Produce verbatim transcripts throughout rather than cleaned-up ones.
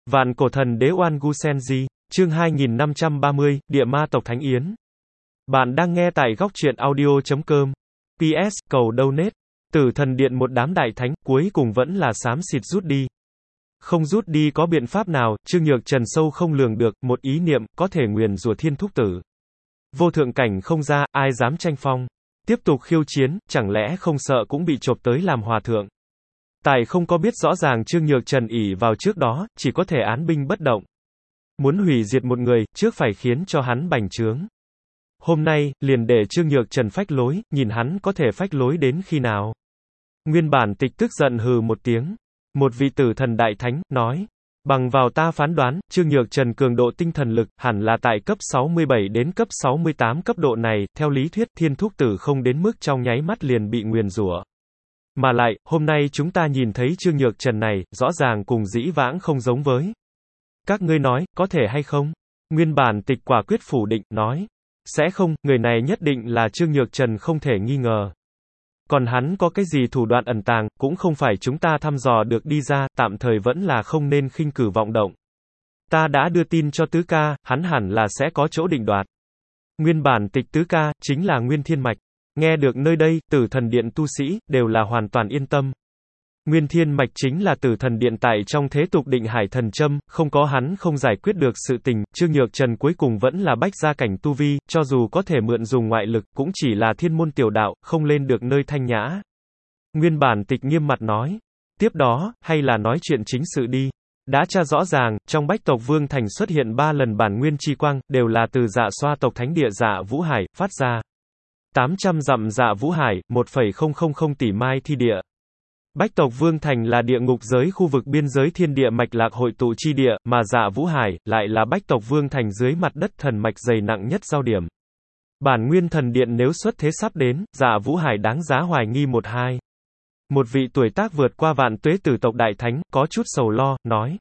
Vạn cổ thần đế Oan Gu Senji, chương hai nghìn năm trăm ba mươi, Địa Ma tộc Thánh Yến. Bạn đang nghe tại góc truyện audio chấm com. pê ét, cầu donate. Tử thần điện một đám đại thánh, cuối cùng vẫn là xám xịt rút đi. Không rút đi có biện pháp nào, Trương Nhược Trần sâu không lường được, một ý niệm, có thể nguyền rủa thiên thúc tử. Vô thượng cảnh không ra, ai dám tranh phong. Tiếp tục khiêu chiến, chẳng lẽ không sợ cũng bị chộp tới làm hòa thượng. Tài không có biết rõ ràng Trương Nhược Trần ỷ vào trước đó, chỉ có thể án binh bất động. Muốn hủy diệt một người, trước phải khiến cho hắn bành trướng. Hôm nay, liền để Trương Nhược Trần phách lối, nhìn hắn có thể phách lối đến khi nào. Nguyên bản tịch tức giận hừ một tiếng. Một vị tử thần đại thánh, nói. Bằng vào ta phán đoán, Trương Nhược Trần cường độ tinh thần lực, hẳn là tại cấp sáu mươi bảy đến cấp sáu mươi tám cấp độ này, theo lý thuyết, thiên thúc tử không đến mức trong nháy mắt liền bị nguyền rủa. Mà lại, hôm nay chúng ta nhìn thấy Trương Nhược Trần này, rõ ràng cùng dĩ vãng không giống với. Các ngươi nói, có thể hay không? Nguyên bản tịch quả quyết phủ định, nói. Sẽ không, người này nhất định là Trương Nhược Trần không thể nghi ngờ. Còn hắn có cái gì thủ đoạn ẩn tàng, cũng không phải chúng ta thăm dò được đi ra, tạm thời vẫn là không nên khinh cử vọng động. Ta đã đưa tin cho tứ ca, hắn hẳn là sẽ có chỗ định đoạt. Nguyên bản tịch tứ ca, chính là Nguyên Thiên Mạch. Nghe được nơi đây, tử thần điện tu sĩ, đều là hoàn toàn yên tâm. Nguyên Thiên Mạch chính là tử thần điện tại trong thế tục định hải thần châm, không có hắn không giải quyết được sự tình, Trương Nhược Trần cuối cùng vẫn là bách gia cảnh tu vi, cho dù có thể mượn dùng ngoại lực, cũng chỉ là thiên môn tiểu đạo, không lên được nơi thanh nhã. Nguyên bản tịch nghiêm mặt nói. Tiếp đó, hay là nói chuyện chính sự đi. Đã tra rõ ràng, trong Bách tộc Vương Thành xuất hiện ba lần bản nguyên chi quang, đều là từ Dạ Xoa tộc thánh địa Dạ Vũ Hải, phát ra. tám trăm dặm Dạ Vũ Hải, một phẩy không không không tỷ mai thi địa. Bách tộc Vương Thành là địa ngục giới khu vực biên giới thiên địa mạch lạc hội tụ chi địa, mà Dạ Vũ Hải, lại là Bách tộc Vương Thành dưới mặt đất thần mạch dày nặng nhất giao điểm. Bản nguyên thần điện nếu xuất thế sắp đến, Dạ Vũ Hải đáng giá hoài nghi một hai. Một vị tuổi tác vượt qua vạn tuế tử tộc đại thánh, có chút sầu lo, nói.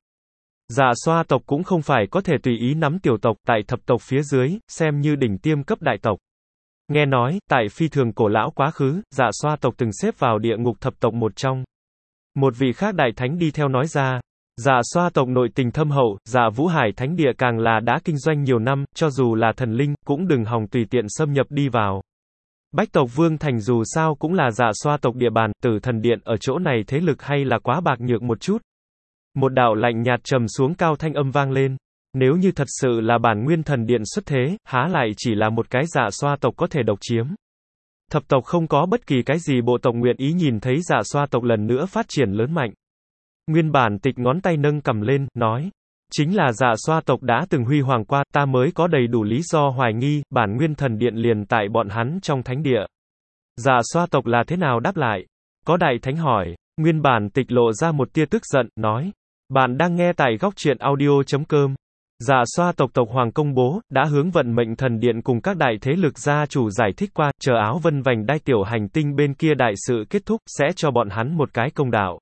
Dạ Xoa tộc cũng không phải có thể tùy ý nắm tiểu tộc, tại thập tộc phía dưới, xem như đỉnh tiêm cấp đại tộc. Nghe nói, tại phi thường cổ lão quá khứ, Dạ Xoa tộc từng xếp vào địa ngục thập tộc một trong. Một vị khác đại thánh đi theo nói ra, Dạ Xoa tộc nội tình thâm hậu, Dạ Vũ Hải thánh địa càng là đã kinh doanh nhiều năm, cho dù là thần linh, cũng đừng hòng tùy tiện xâm nhập đi vào. Bách tộc Vương Thành dù sao cũng là Dạ Xoa tộc địa bàn, tử thần điện ở chỗ này thế lực hay là quá bạc nhược một chút. Một đạo lạnh nhạt trầm xuống cao thanh âm vang lên. Nếu như thật sự là bản nguyên thần điện xuất thế, há lại chỉ là một cái Dạ Xoa tộc có thể độc chiếm. Thập tộc không có bất kỳ cái gì bộ tộc nguyện ý nhìn thấy Dạ Xoa tộc lần nữa phát triển lớn mạnh. Nguyên bản tịch ngón tay nâng cầm lên, nói. Chính là Dạ Xoa tộc đã từng huy hoàng qua, ta mới có đầy đủ lý do hoài nghi, bản nguyên thần điện liền tại bọn hắn trong thánh địa. Dạ Xoa tộc là thế nào đáp lại? Có đại thánh hỏi. Nguyên bản tịch lộ ra một tia tức giận, nói. Bạn đang nghe tại góc truyện audio chấm com. Dạ Xoa tộc tộc hoàng công bố, đã hướng vận mệnh thần điện cùng các đại thế lực gia chủ giải thích qua, chờ áo vân vành đai tiểu hành tinh bên kia đại sự kết thúc, sẽ cho bọn hắn một cái công đạo.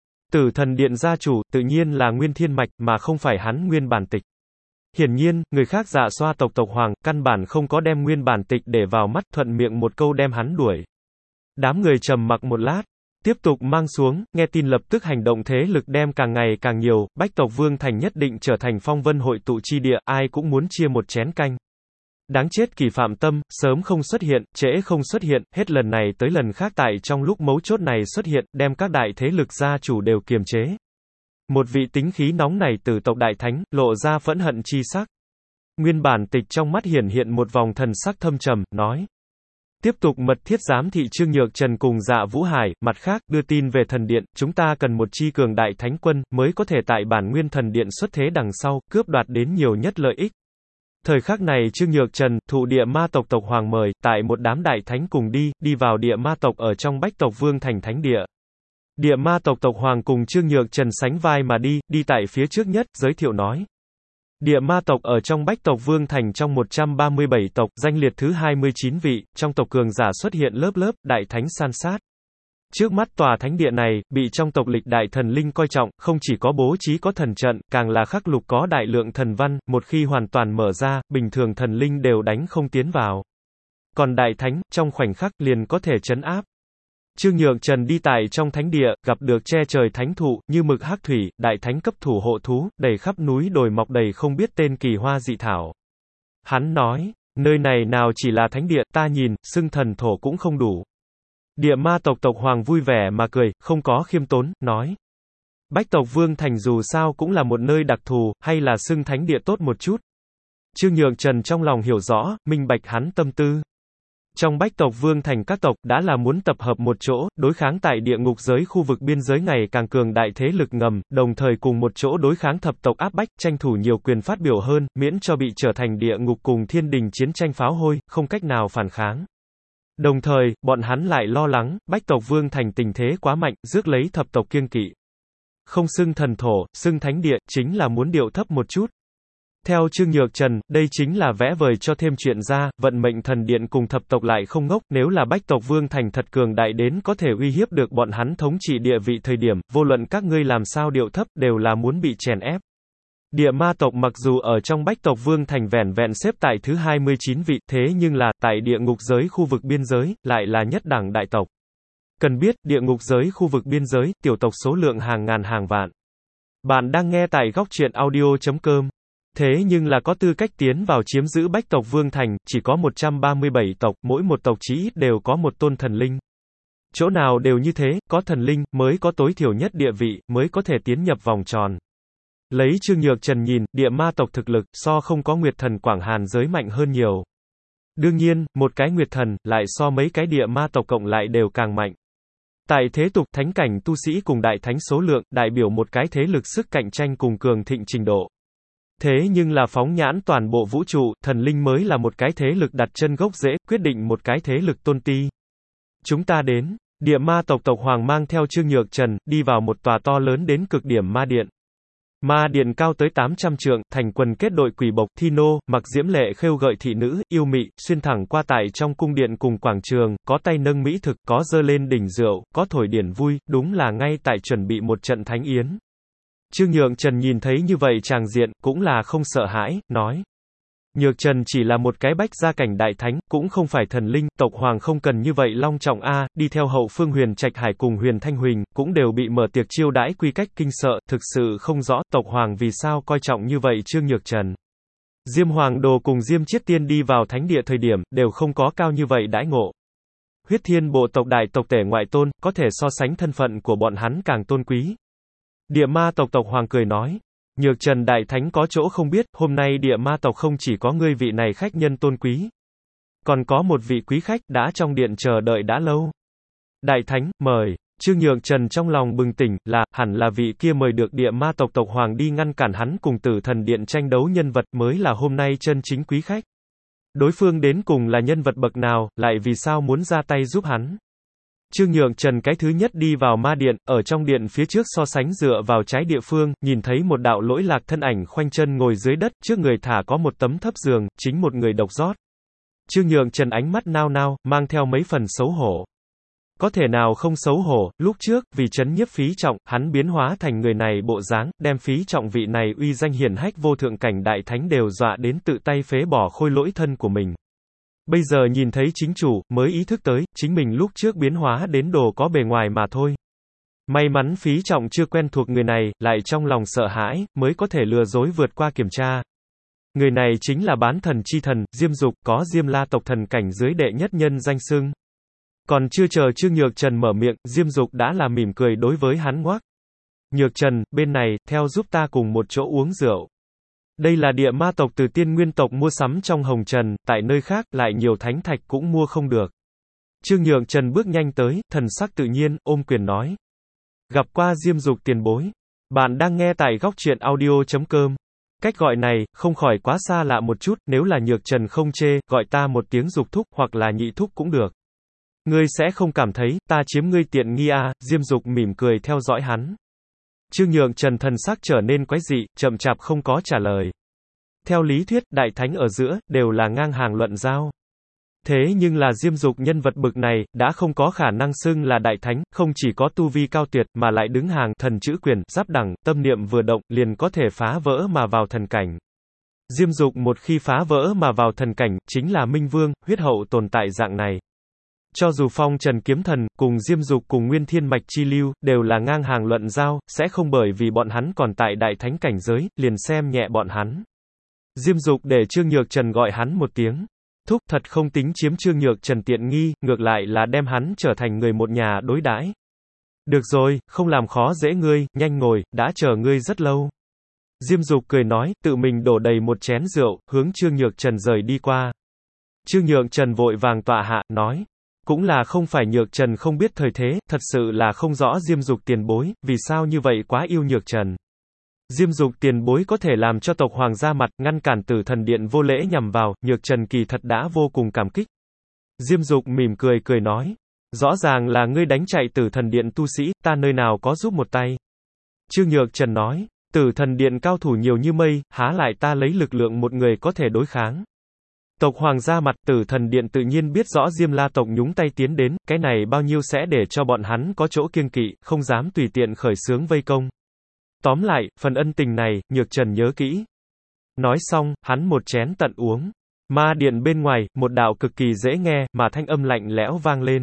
Tử thần điện gia chủ, tự nhiên là Nguyên Thiên Mạch, mà không phải hắn Nguyên bản tịch. Hiển nhiên, người khác Dạ Xoa tộc tộc hoàng, căn bản không có đem Nguyên bản tịch để vào mắt, thuận miệng một câu đem hắn đuổi. Đám người trầm mặc một lát. Tiếp tục mang xuống, nghe tin lập tức hành động thế lực đem càng ngày càng nhiều, Bách tộc Vương Thành nhất định trở thành phong vân hội tụ chi địa, ai cũng muốn chia một chén canh. Đáng chết Kỳ Phạm Tâm, sớm không xuất hiện, trễ không xuất hiện, hết lần này tới lần khác tại trong lúc mấu chốt này xuất hiện, đem các đại thế lực gia chủ đều kiềm chế. Một vị tính khí nóng này từ tộc đại thánh, lộ ra phẫn hận chi sắc. Nguyên bản tịch trong mắt hiển hiện một vòng thần sắc thâm trầm, nói. Tiếp tục mật thiết giám thị Trương Nhược Trần cùng Dạ Vũ Hải, mặt khác, đưa tin về thần điện, chúng ta cần một chi cường đại thánh quân, mới có thể tại bản nguyên thần điện xuất thế đằng sau, cướp đoạt đến nhiều nhất lợi ích. Thời khắc này Trương Nhược Trần, thụ địa ma tộc tộc hoàng mời, tại một đám đại thánh cùng đi, đi vào địa ma tộc ở trong Bách tộc Vương Thành thánh địa. Địa ma tộc tộc hoàng cùng Trương Nhược Trần sánh vai mà đi, đi tại phía trước nhất, giới thiệu nói. Địa ma tộc ở trong Bách tộc Vương Thành trong một trăm ba mươi bảy tộc, danh liệt thứ hai mươi chín vị, trong tộc cường giả xuất hiện lớp lớp, đại thánh san sát. Trước mắt tòa thánh địa này, bị trong tộc lịch đại thần linh coi trọng, không chỉ có bố trí có thần trận, càng là khắc lục có đại lượng thần văn, một khi hoàn toàn mở ra, bình thường thần linh đều đánh không tiến vào. Còn đại thánh, trong khoảnh khắc, liền có thể trấn áp. Trương Nhượng Trần đi tại trong thánh địa, gặp được che trời thánh thụ, như mực hắc thủy, đại thánh cấp thủ hộ thú, đầy khắp núi đồi mọc đầy không biết tên kỳ hoa dị thảo. Hắn nói, nơi này nào chỉ là thánh địa, ta nhìn, xưng thần thổ cũng không đủ. Địa ma tộc tộc hoàng vui vẻ mà cười, không có khiêm tốn, nói. Bách tộc Vương Thành dù sao cũng là một nơi đặc thù, hay là xưng thánh địa tốt một chút. Trương Nhượng Trần trong lòng hiểu rõ, minh bạch hắn tâm tư. Trong Bách tộc Vương Thành các tộc đã là muốn tập hợp một chỗ, đối kháng tại địa ngục giới khu vực biên giới ngày càng cường đại thế lực ngầm, đồng thời cùng một chỗ đối kháng thập tộc áp bách, tranh thủ nhiều quyền phát biểu hơn, miễn cho bị trở thành địa ngục cùng thiên đình chiến tranh pháo hôi, không cách nào phản kháng. Đồng thời, bọn hắn lại lo lắng, Bách tộc Vương Thành tình thế quá mạnh, rước lấy thập tộc kiêng kỵ. Không xưng thần thổ, xưng thánh địa, chính là muốn điệu thấp một chút. Theo Trương Nhược Trần, đây chính là vẽ vời cho thêm chuyện ra, vận mệnh thần điện cùng thập tộc lại không ngốc, nếu là Bách tộc Vương Thành thật cường đại đến có thể uy hiếp được bọn hắn thống trị địa vị thời điểm, vô luận các ngươi làm sao điệu thấp, đều là muốn bị chèn ép. Địa ma tộc mặc dù ở trong Bách tộc Vương Thành vẻn vẹn xếp tại thứ hai mươi chín vị, thế nhưng là, tại địa ngục giới khu vực biên giới, lại là nhất đẳng đại tộc. Cần biết, địa ngục giới khu vực biên giới, tiểu tộc số lượng hàng ngàn hàng vạn. Bạn đang nghe tại góc truyện audio chấm com. Thế nhưng là có tư cách tiến vào chiếm giữ Bách tộc Vương Thành, chỉ có một trăm ba mươi bảy tộc, mỗi một tộc chí ít đều có một tôn thần linh. Chỗ nào đều như thế, có thần linh, mới có tối thiểu nhất địa vị, mới có thể tiến nhập vòng tròn. Lấy Trương Nhược Trần nhìn, địa ma tộc thực lực, so không có Nguyệt Thần Quảng Hàn giới mạnh hơn nhiều. Đương nhiên, một cái Nguyệt Thần, lại so mấy cái địa ma tộc cộng lại đều càng mạnh. Tại thế tục, thánh cảnh tu sĩ cùng đại thánh số lượng, đại biểu một cái thế lực sức cạnh tranh cùng cường thịnh trình độ. Thế nhưng là phóng nhãn toàn bộ vũ trụ, thần linh mới là một cái thế lực đặt chân gốc rễ, quyết định một cái thế lực tôn ti. Chúng ta đến, địa ma tộc tộc hoàng mang theo Trương Nhược Trần, đi vào một tòa to lớn đến cực điểm ma điện. Ma điện cao tới tám trăm trượng, thành quần kết đội quỷ bộc, thi nô, mặc diễm lệ khêu gợi thị nữ, yêu mị, xuyên thẳng qua tại trong cung điện cùng quảng trường, có tay nâng mỹ thực, có dơ lên đỉnh rượu, có thổi điển vui, đúng là ngay tại chuẩn bị một trận thánh yến. Trương Nhượng Trần nhìn thấy như vậy tràng diện, cũng là không sợ hãi, nói. Nhược Trần chỉ là một cái bách gia cảnh đại thánh, cũng không phải thần linh, tộc hoàng không cần như vậy long trọng a, đi theo hậu phương Huyền Trạch Hải cùng Huyền Thanh Huỳnh, cũng đều bị mở tiệc chiêu đãi quy cách kinh sợ, thực sự không rõ, tộc hoàng vì sao coi trọng như vậy Trương Nhược Trần. Diêm Hoàng Đồ cùng Diêm Chiết Tiên đi vào thánh địa thời điểm, đều không có cao như vậy đãi ngộ. Huyết Thiên bộ tộc đại tộc tể ngoại tôn, có thể so sánh thân phận của bọn hắn càng tôn quý. Địa ma tộc tộc hoàng cười nói. Nhược Trần đại thánh có chỗ không biết, hôm nay địa ma tộc không chỉ có ngươi vị này khách nhân tôn quý. Còn có một vị quý khách, đã trong điện chờ đợi đã lâu. Đại thánh, mời. Trương Nhược Trần trong lòng bừng tỉnh, là, hẳn là vị kia mời được địa ma tộc tộc hoàng đi ngăn cản hắn cùng tử thần điện tranh đấu nhân vật mới là hôm nay chân chính quý khách. Đối phương đến cùng là nhân vật bậc nào, lại vì sao muốn ra tay giúp hắn. Trương Nhượng Trần cái thứ nhất đi vào ma điện, ở trong điện phía trước so sánh dựa vào trái địa phương, nhìn thấy một đạo lỗi lạc thân ảnh khoanh chân ngồi dưới đất, trước người thả có một tấm thấp giường, chính một người độc rót. Trương Nhượng Trần ánh mắt nao nao, mang theo mấy phần xấu hổ. Có thể nào không xấu hổ, lúc trước, vì trấn nhiếp Phí Trọng, hắn biến hóa thành người này bộ dáng, đem Phí Trọng vị này uy danh hiển hách vô thượng cảnh đại thánh đều dọa đến tự tay phế bỏ khôi lỗi thân của mình. Bây giờ nhìn thấy chính chủ, mới ý thức tới, chính mình lúc trước biến hóa đến đồ có bề ngoài mà thôi. May mắn Phí Trọng chưa quen thuộc người này, lại trong lòng sợ hãi, mới có thể lừa dối vượt qua kiểm tra. Người này chính là bán thần chi thần, Diêm Dục, có Diêm La tộc thần cảnh dưới đệ nhất nhân danh xưng. Còn chưa chờ Trương Nhược Trần mở miệng, Diêm Dục đã là mỉm cười đối với hắn ngoắc. Nhược Trần, bên này, theo giúp ta cùng một chỗ uống rượu. Đây là địa ma tộc từ tiên nguyên tộc mua sắm trong hồng trần, tại nơi khác, lại nhiều thánh thạch cũng mua không được. Trương Nhượng Trần bước nhanh tới, thần sắc tự nhiên, ôm quyền nói. Gặp qua Diêm Dục tiền bối. Bạn đang nghe tại góc truyện audio chấm com. Cách gọi này, không khỏi quá xa lạ một chút, nếu là Nhược Trần không chê, gọi ta một tiếng Dục thúc, hoặc là nhị thúc cũng được. Ngươi sẽ không cảm thấy, ta chiếm ngươi tiện nghi à, Diêm Dục mỉm cười theo dõi hắn. Trương Nhượng Trần thần sắc trở nên quái dị, chậm chạp không có trả lời. Theo lý thuyết, đại thánh ở giữa, đều là ngang hàng luận giao. Thế nhưng là Diêm Dục nhân vật bực này, đã không có khả năng xưng là đại thánh, không chỉ có tu vi cao tuyệt, mà lại đứng hàng thần chữ quyền, giáp đẳng, tâm niệm vừa động, liền có thể phá vỡ mà vào thần cảnh. Diêm Dục một khi phá vỡ mà vào thần cảnh, chính là Minh Vương, huyết hậu tồn tại dạng này. Cho dù Phong Trần Kiếm Thần, cùng Diêm Dục cùng Nguyên Thiên Mạch Chi Lưu, đều là ngang hàng luận giao, sẽ không bởi vì bọn hắn còn tại đại thánh cảnh giới, liền xem nhẹ bọn hắn. Diêm Dục để Trương Nhược Trần gọi hắn một tiếng thúc, thật không tính chiếm Trương Nhược Trần tiện nghi, ngược lại là đem hắn trở thành người một nhà đối đãi. Được rồi, không làm khó dễ ngươi, nhanh ngồi, đã chờ ngươi rất lâu. Diêm Dục cười nói, tự mình đổ đầy một chén rượu, hướng Trương Nhược Trần rời đi qua. Trương Nhược Trần vội vàng tọa hạ, nói, cũng là không phải Nhược Trần không biết thời thế, thật sự là không rõ Diêm Dục tiền bối, vì sao như vậy quá yêu Nhược Trần. Diêm Dục tiền bối có thể làm cho tộc hoàng ra mặt, ngăn cản Tử Thần Điện vô lễ nhằm vào, Nhược Trần kỳ thật đã vô cùng cảm kích. Diêm Dục mỉm cười cười nói, rõ ràng là ngươi đánh chạy Tử Thần Điện tu sĩ, ta nơi nào có giúp một tay. Trương Nhược Trần nói, Tử Thần Điện cao thủ nhiều như mây, há lại ta lấy lực lượng một người có thể đối kháng. Tộc hoàng ra mặt, Tử Thần Điện tự nhiên biết rõ Diêm La tộc nhúng tay tiến đến, cái này bao nhiêu sẽ để cho bọn hắn có chỗ kiêng kỵ, không dám tùy tiện khởi xướng vây công. Tóm lại, phần ân tình này, Nhược Trần nhớ kỹ. Nói xong, hắn một chén tận uống. Ma điện bên ngoài, một đạo cực kỳ dễ nghe, mà thanh âm lạnh lẽo vang lên.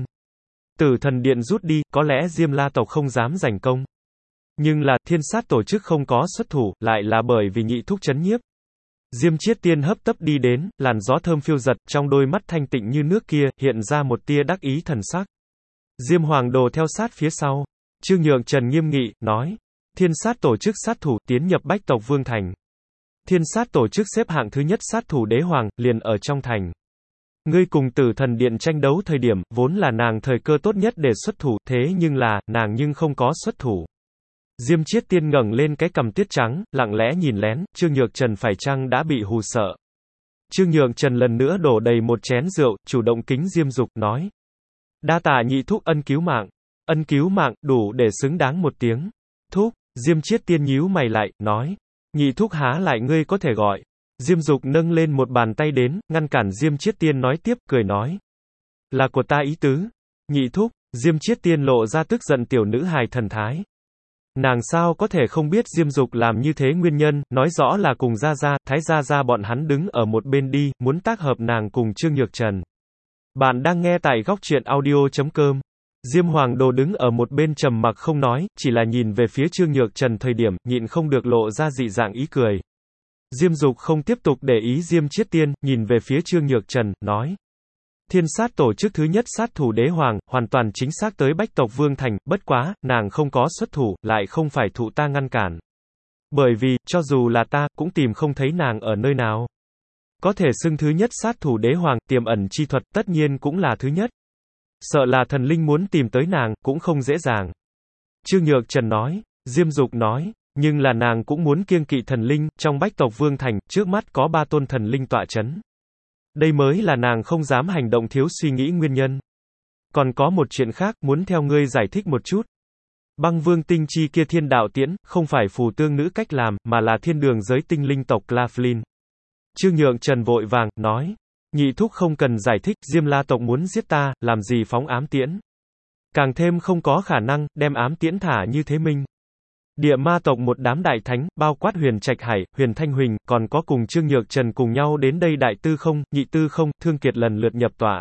Tử Thần Điện rút đi, có lẽ Diêm La tộc không dám giành công. Nhưng là, Thiên Sát tổ chức không có xuất thủ, lại là bởi vì nhị thúc trấn nhiếp. Diêm Chiết Tiên hấp tấp đi đến, làn gió thơm phiêu giật, trong đôi mắt thanh tịnh như nước kia, hiện ra một tia đắc ý thần sắc. Diêm Hoàng Đồ theo sát phía sau. Trương Nhược Trần nghiêm nghị, nói. Thiên Sát tổ chức sát thủ, tiến nhập Bách tộc Vương Thành. Thiên Sát tổ chức xếp hạng thứ nhất sát thủ đế hoàng, liền ở trong thành. Ngươi cùng Tử Thần Điện tranh đấu thời điểm, vốn là nàng thời cơ tốt nhất để xuất thủ, thế nhưng là, nàng nhưng không có xuất thủ. Diêm Chiết Tiên ngẩng lên cái cằm tiết trắng, lặng lẽ nhìn lén, Trương Nhược Trần phải chăng đã bị hù sợ. Trương Nhược Trần lần nữa đổ đầy một chén rượu, chủ động kính Diêm Dục, nói. Đa tạ nhị thúc ân cứu mạng. Ân cứu mạng, đủ để xứng đáng một tiếng. Thúc, Diêm Chiết Tiên nhíu mày lại, nói. Nhị thúc há lại ngươi có thể gọi. Diêm Dục nâng lên một bàn tay đến, ngăn cản Diêm Chiết Tiên nói tiếp, cười nói. Là của ta ý tứ. Nhị thúc, Diêm Chiết Tiên lộ ra tức giận tiểu nữ hài thần thái. Nàng sao có thể không biết Diêm Dục làm như thế nguyên nhân, nói rõ là cùng Gia Gia, Thái Gia Gia bọn hắn đứng ở một bên đi, muốn tác hợp nàng cùng Trương Nhược Trần. Bạn đang nghe tại góc truyện audio chấm com. Diêm Hoàng Đồ đứng ở một bên trầm mặc không nói, chỉ là nhìn về phía Trương Nhược Trần thời điểm, nhịn không được lộ ra dị dạng ý cười. Diêm Dục không tiếp tục để ý Diêm Chiết Tiên, nhìn về phía Trương Nhược Trần, nói. Thiên Sát tổ chức thứ nhất sát thủ đế hoàng, hoàn toàn chính xác tới Bách tộc Vương Thành, bất quá, nàng không có xuất thủ, lại không phải thụ ta ngăn cản. Bởi vì, cho dù là ta, cũng tìm không thấy nàng ở nơi nào. Có thể xưng thứ nhất sát thủ đế hoàng, tiềm ẩn chi thuật, tất nhiên cũng là thứ nhất. Sợ là thần linh muốn tìm tới nàng, cũng không dễ dàng. Trương Nhược Trần nói, Diêm Dục nói, nhưng là nàng cũng muốn kiêng kỵ thần linh, trong Bách tộc Vương Thành, trước mắt có ba tôn thần linh tọa chấn. Đây mới là nàng không dám hành động thiếu suy nghĩ nguyên nhân. Còn có một chuyện khác, muốn theo ngươi giải thích một chút. Băng Vương tinh chi kia thiên đạo tiễn, không phải phù tương nữ cách làm, mà là thiên đường giới tinh linh tộc Claflin. Trương Nhượng Trần vội vàng, nói. Nhị thúc không cần giải thích, Diêm La tộc muốn giết ta, làm gì phóng ám tiễn. Càng thêm không có khả năng, đem ám tiễn thả như thế minh. Địa ma tộc một đám đại thánh, bao quát Huyền Trạch Hải, Huyền Thanh Huỳnh, còn có cùng Trương Nhược Trần cùng nhau đến đây đại tư không, nhị tư không, Thương Kiệt lần lượt nhập tọa.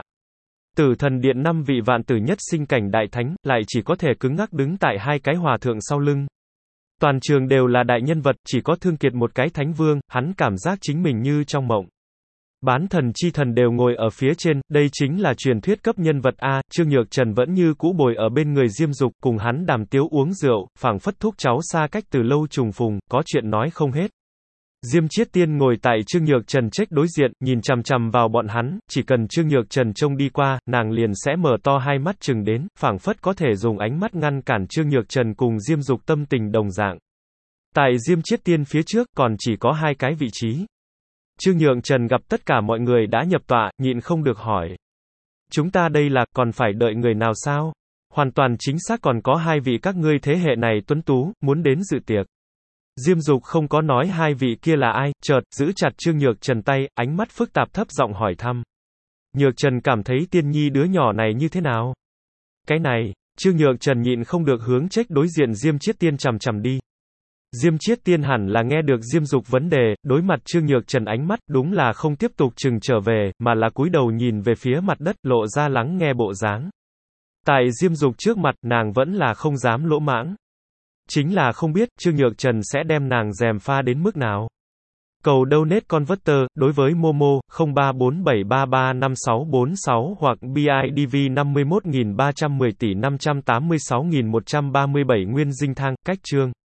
Tử Thần Điện năm vị vạn tử nhất sinh cảnh đại thánh, lại chỉ có thể cứng ngắc đứng tại hai cái hòa thượng sau lưng. Toàn trường đều là đại nhân vật, chỉ có Thương Kiệt một cái thánh vương, hắn cảm giác chính mình như trong mộng. Bán thần chi thần đều ngồi ở phía trên, đây chính là truyền thuyết cấp nhân vật A, Trương Nhược Trần vẫn như cũ bồi ở bên người Diêm Dục, cùng hắn đàm tiếu uống rượu, phảng phất thúc cháu xa cách từ lâu trùng phùng, có chuyện nói không hết. Diêm Chiết Tiên ngồi tại Trương Nhược Trần trách đối diện, nhìn chằm chằm vào bọn hắn, chỉ cần Trương Nhược Trần trông đi qua, nàng liền sẽ mở to hai mắt chừng đến, phảng phất có thể dùng ánh mắt ngăn cản Trương Nhược Trần cùng Diêm Dục tâm tình đồng dạng. Tại Diêm Chiết Tiên phía trước, còn chỉ có hai cái vị trí. Trương Nhượng Trần gặp tất cả mọi người đã nhập tọa, nhịn không được hỏi. Chúng ta đây là, còn phải đợi người nào sao? Hoàn toàn chính xác còn có hai vị các ngươi thế hệ này tuấn tú, muốn đến dự tiệc. Diêm Dục không có nói hai vị kia là ai, chợt, giữ chặt Trương Nhược Trần tay, ánh mắt phức tạp thấp giọng hỏi thăm. Nhược Trần cảm thấy Tiên Nhi đứa nhỏ này như thế nào? Cái này, Trương Nhược Trần nhịn không được hướng trách đối diện Diêm Chiết Tiên chằm chằm đi. Diêm Chiết Tiên hẳn là nghe được Diêm Dục vấn đề, đối mặt Trương Nhược Trần ánh mắt, đúng là không tiếp tục chừng trở về, mà là cúi đầu nhìn về phía mặt đất, lộ ra lắng nghe bộ dáng. Tại Diêm Dục trước mặt, nàng vẫn là không dám lỗ mãng. Chính là không biết, Trương Nhược Trần sẽ đem nàng gièm pha đến mức nào. Cầu donate converter, đối với Momo, không ba bốn bảy ba ba năm sáu bốn sáu hoặc bê i đê vê năm mươi mốt nghìn ba trăm mười tỷ năm trăm tám mươi sáu nghìn một trăm ba mươi bảy Nguyên Dinh Thang, cách chương.